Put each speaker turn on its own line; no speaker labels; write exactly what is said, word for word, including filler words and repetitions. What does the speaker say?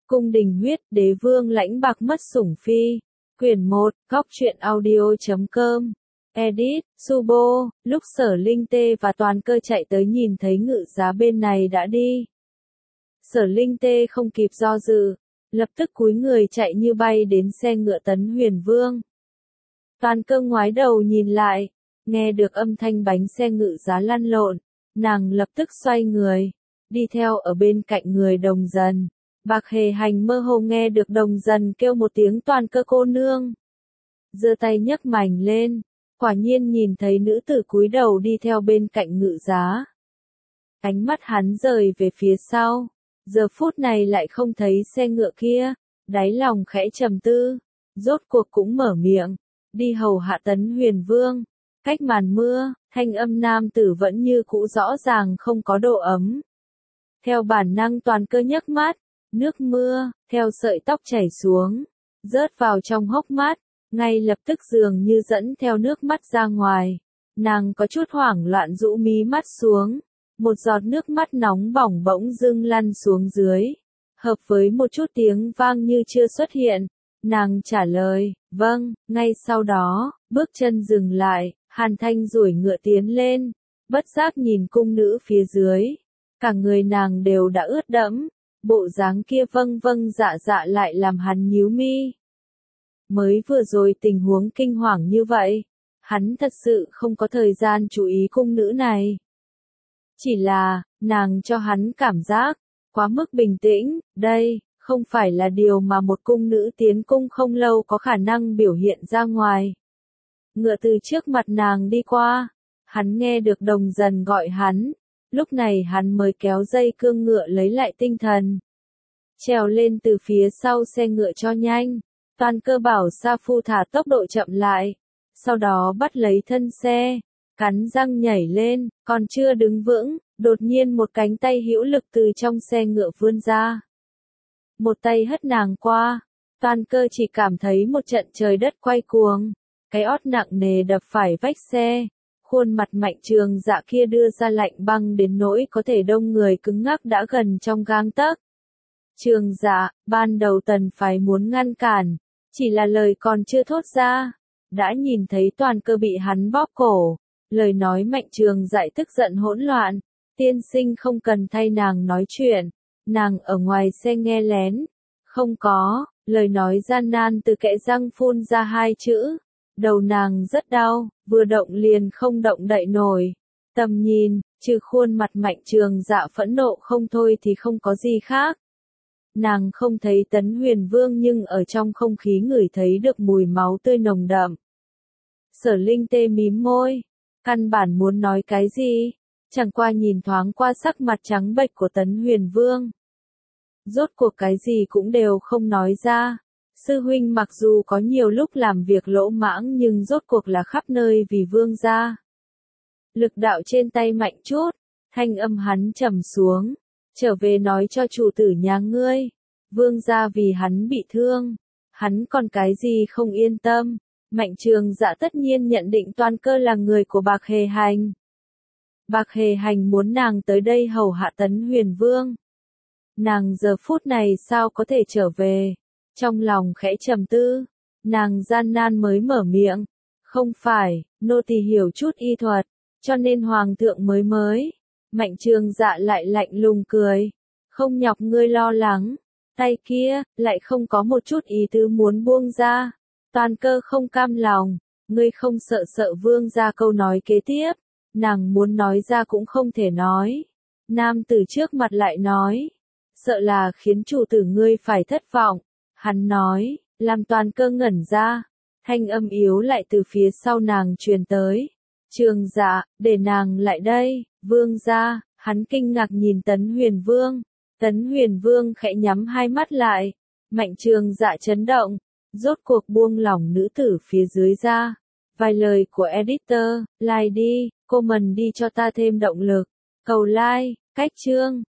Cung đình huyết, đế vương lãnh bạc mất sủng phi. Quyển một, góc truyện audio chấm com. Edit, Subo, lúc Sở Linh Tê và Toàn Cơ chạy tới nhìn thấy ngự giá bên này đã đi. Sở Linh Tê không kịp do dự, lập tức cúi người chạy như bay đến xe ngựa Tấn Huyền Vương. Toàn Cơ ngoái đầu nhìn lại, nghe được âm thanh bánh xe ngự giá lăn lộn, nàng lập tức xoay người, đi theo ở bên cạnh người Đồng Dần. Bạc Hề Hành mơ hồ nghe được Đồng Dần kêu một tiếng Toàn Cơ cô nương. Giơ tay nhấc mảnh lên, quả nhiên nhìn thấy nữ tử cúi đầu đi theo bên cạnh ngự giá. Ánh mắt hắn rời về phía sau, giờ phút này lại không thấy xe ngựa kia, đáy lòng khẽ trầm tư, rốt cuộc cũng mở miệng, đi hầu hạ Tấn Huyền Vương. Cách màn mưa, thanh âm nam tử vẫn như cũ rõ ràng không có độ ấm. Theo bản năng Toàn Cơ nhấc mắt, nước mưa, theo sợi tóc chảy xuống, rớt vào trong hốc mắt, ngay lập tức dường như dẫn theo nước mắt ra ngoài. Nàng có chút hoảng loạn rũ mí mắt xuống, một giọt nước mắt nóng bỏng bỗng dưng lăn xuống dưới, hợp với một chút tiếng vang như chưa xuất hiện. Nàng trả lời, vâng, ngay sau đó, bước chân dừng lại, Hàn Thanh duỗi ngựa tiến lên, bất giác nhìn cung nữ phía dưới, cả người nàng đều đã ướt đẫm, bộ dáng kia vâng vâng dạ dạ lại làm hắn nhíu mi. Mới vừa rồi tình huống kinh hoàng như vậy, hắn thật sự không có thời gian chú ý cung nữ này. Chỉ là, nàng cho hắn cảm giác, quá mức bình tĩnh, đây, không phải là điều mà một cung nữ tiến cung không lâu có khả năng biểu hiện ra ngoài. Ngựa từ trước mặt nàng đi qua, hắn nghe được Đồng Dần gọi hắn, lúc này hắn mới kéo dây cương ngựa lấy lại tinh thần. Trèo lên từ phía sau xe ngựa cho nhanh, Toàn Cơ bảo Sa Phu thả tốc độ chậm lại, sau đó bắt lấy thân xe, cắn răng nhảy lên, còn chưa đứng vững, đột nhiên một cánh tay hữu lực từ trong xe ngựa vươn ra. Một tay hất nàng qua, Toàn Cơ chỉ cảm thấy một trận trời đất quay cuồng, cái ót nặng nề đập phải vách xe, khuôn mặt Mạnh Trường Dạ kia đưa ra lạnh băng đến nỗi có thể đông người cứng ngắc đã gần trong gang tấc. Trường Dạ, ban đầu Tần phái muốn ngăn cản, chỉ là lời còn chưa thốt ra, đã nhìn thấy Toàn Cơ bị hắn bóp cổ, lời nói Mạnh Trường Dạ tức giận hỗn loạn, tiên sinh không cần thay nàng nói chuyện, nàng ở ngoài xe nghe lén, không có, lời nói gian nan từ kẽ răng phun ra hai chữ, đầu nàng rất đau, vừa động liền không động đậy nổi, tầm nhìn, trừ khuôn mặt Mạnh Trường Dạ phẫn nộ không thôi thì không có gì khác. Nàng không thấy Tấn Huyền Vương nhưng ở trong không khí ngửi thấy được mùi máu tươi nồng đậm. Sở Linh Tê mím môi, căn bản muốn nói cái gì, chẳng qua nhìn thoáng qua sắc mặt trắng bệch của Tấn Huyền Vương. Rốt cuộc cái gì cũng đều không nói ra, sư huynh mặc dù có nhiều lúc làm việc lỗ mãng nhưng rốt cuộc là khắp nơi vì vương gia. Lực đạo trên tay mạnh chút, thanh âm hắn trầm xuống. Trở về nói cho chủ tử nhà ngươi, vương gia vì hắn bị thương, hắn còn cái gì không yên tâm. Mạnh Trường Dạ tất nhiên nhận định Toàn Cơ là người của Bạc Hề Hành. Bạc Hề Hành muốn nàng tới đây hầu hạ Tấn Huyền Vương. Nàng giờ phút này sao có thể trở về, trong lòng khẽ trầm tư, nàng gian nan mới mở miệng, không phải, nô tỳ hiểu chút y thuật, cho nên hoàng thượng mới mới. Mạnh Trường Dạ lại lạnh lùng cười, không nhọc ngươi lo lắng, tay kia, lại không có một chút ý tứ muốn buông ra. Toàn Cơ không cam lòng, ngươi không sợ sợ vương ra câu nói kế tiếp, nàng muốn nói ra cũng không thể nói. Nam tử trước mặt lại nói, sợ là khiến chủ tử ngươi phải thất vọng. Hắn nói, làm Toàn Cơ ngẩn ra, thanh âm yếu lại từ phía sau nàng truyền tới. Trường Dạ, để nàng lại đây, vương gia. Hắn kinh ngạc nhìn Tấn Huyền Vương. Tấn Huyền Vương khẽ nhắm hai mắt lại. Mạnh Trường Dạ chấn động, rốt cuộc buông lỏng nữ tử phía dưới ra. Vài lời của editor, like đi, comment đi cho ta thêm động lực. Cầu like, cách chương.